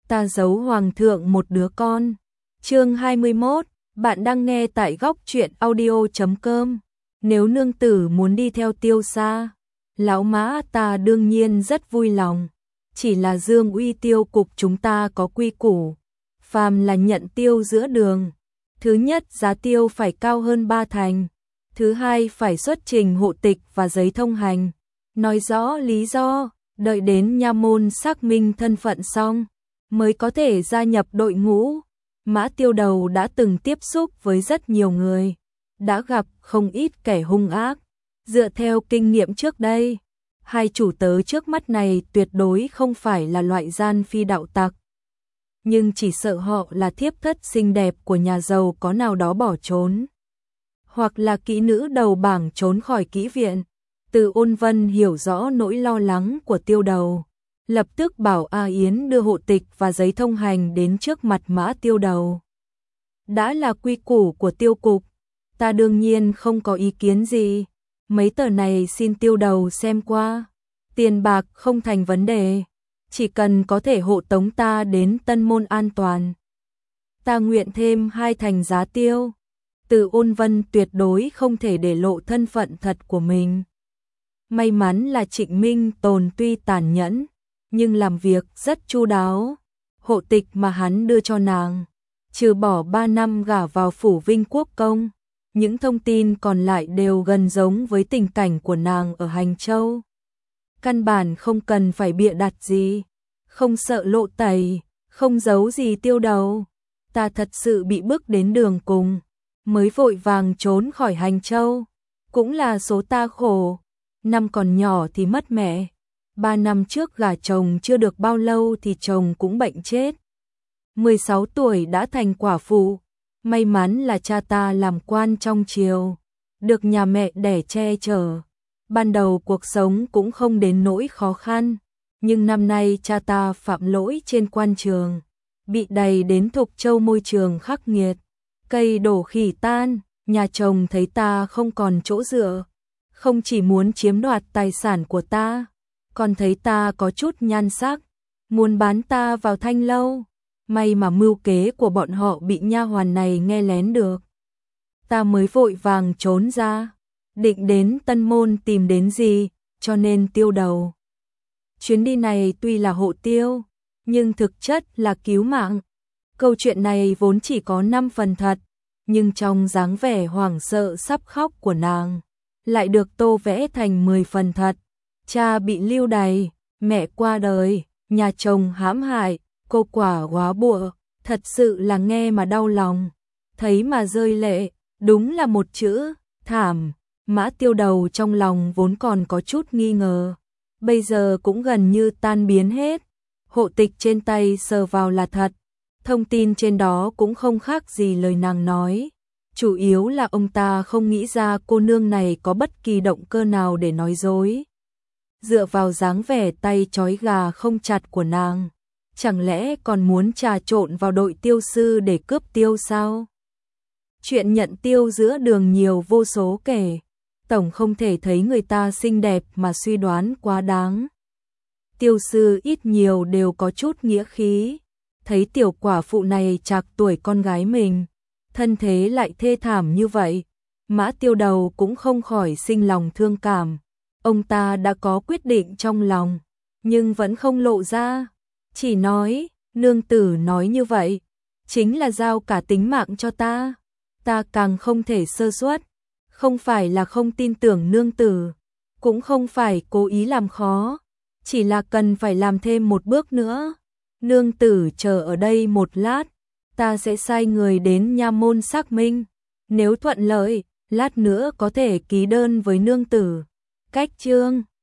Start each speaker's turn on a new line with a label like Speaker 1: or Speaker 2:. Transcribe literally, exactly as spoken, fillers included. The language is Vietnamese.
Speaker 1: ta giấu hoàng thượng một đứa con. Chương hai mươi mốt, bạn đang nghe tại góc truyện audio chấm com. Nếu nương tử muốn đi theo Tiêu Sa, lão mã ta đương nhiên rất vui lòng. Chỉ là Dương Uy tiêu cục chúng ta có quy củ, phàm là nhận tiêu giữa đường, thứ nhất giá tiêu phải cao hơn ba thành, thứ hai phải xuất trình hộ tịch và giấy thông hành, nói rõ lý do, đợi đến nha môn xác minh thân phận xong mới có thể gia nhập đội ngũ. Mã Tiêu Đầu đã từng tiếp xúc với rất nhiều người, đã gặp không ít kẻ hung ác. Dựa theo kinh nghiệm trước đây, hai chủ tớ trước mắt này tuyệt đối không phải là loại gian phi đạo tặc. Nhưng chỉ sợ họ là thiếp thất xinh đẹp của nhà giàu có nào đó bỏ trốn, hoặc là kỹ nữ đầu bảng trốn khỏi kỹ viện. Từ Ôn Vân hiểu rõ nỗi lo lắng của Tiêu Đầu, lập tức bảo A Yến đưa hộ tịch và giấy thông hành đến trước mặt Mã Tiêu Đầu. Đã là quy củ của tiêu cục, ta đương nhiên không có ý kiến gì. Mấy tờ này xin Tiêu Đầu xem qua, tiền bạc không thành vấn đề, chỉ cần có thể hộ tống ta đến Tân Môn an toàn. Ta nguyện thêm hai thành giá tiêu. Từ Ôn Vân tuyệt đối không thể để lộ thân phận thật của mình. May mắn là Trịnh Minh Tồn tuy tàn nhẫn, nhưng làm việc rất chu đáo. Hộ tịch mà hắn đưa cho nàng, trừ bỏ ba năm gả vào phủ Vinh Quốc Công, những thông tin còn lại đều gần giống với tình cảnh của nàng ở Hành Châu. Căn bản không cần phải bịa đặt gì, không sợ lộ tẩy, không giấu gì Tiêu Đầu. Ta thật sự bị bức đến đường cùng, mới vội vàng trốn khỏi Hành Châu. Cũng là số ta khổ, năm còn nhỏ thì mất mẹ. Ba năm trước gả chồng chưa được bao lâu thì chồng cũng bệnh chết. mười sáu tuổi đã thành quả phụ. May mắn là cha ta làm quan trong triều, được nhà mẹ đẻ che chở. Ban đầu cuộc sống cũng không đến nỗi khó khăn, nhưng năm nay cha ta phạm lỗi trên quan trường, bị đày đến Thục Châu môi trường khắc nghiệt, cây đổ khỉ tan. Nhà chồng thấy ta không còn chỗ dựa, không chỉ muốn chiếm đoạt tài sản của ta, còn thấy ta có chút nhan sắc, muốn bán ta vào thanh lâu. May mà mưu kế của bọn họ bị nha hoàn này nghe lén được, ta mới vội vàng trốn ra, định đến Tân Môn tìm đến gì, cho nên Tiêu Đầu. Chuyến đi này tuy là hộ tiêu, nhưng thực chất là cứu mạng. Câu chuyện này vốn chỉ có năm phần thật, nhưng trong dáng vẻ hoảng sợ sắp khóc của nàng, lại được tô vẽ thành mười phần thật. Cha bị lưu đày, mẹ qua đời, nhà chồng hãm hại, cô quả góa bụa, thật sự là nghe mà đau lòng, thấy mà rơi lệ, đúng là một chữ, thảm. Mã Tiêu Đầu trong lòng vốn còn có chút nghi ngờ, bây giờ cũng gần như tan biến hết. Hộ tịch trên tay sờ vào là thật, thông tin trên đó cũng không khác gì lời nàng nói. Chủ yếu là ông ta không nghĩ ra cô nương này có bất kỳ động cơ nào để nói dối. Dựa vào dáng vẻ tay trói gà không chặt của nàng, chẳng lẽ còn muốn trà trộn vào đội tiêu sư để cướp tiêu sao? Chuyện nhận tiêu giữa đường nhiều vô số kể, tổng không thể thấy người ta xinh đẹp mà suy đoán quá đáng. Tiêu sư ít nhiều đều có chút nghĩa khí, thấy tiểu quả phụ này trạc tuổi con gái mình, thân thế lại thê thảm như vậy, Mã Tiêu Đầu cũng không khỏi sinh lòng thương cảm. Ông ta đã có quyết định trong lòng, nhưng vẫn không lộ ra, chỉ nói, nương tử nói như vậy, chính là giao cả tính mạng cho ta, ta càng không thể sơ suất, không phải là không tin tưởng nương tử, cũng không phải cố ý làm khó, chỉ là cần phải làm thêm một bước nữa. Nương tử chờ ở đây một lát, ta sẽ sai người đến nha môn xác minh, nếu thuận lợi, lát nữa có thể ký đơn với nương tử. Cách chương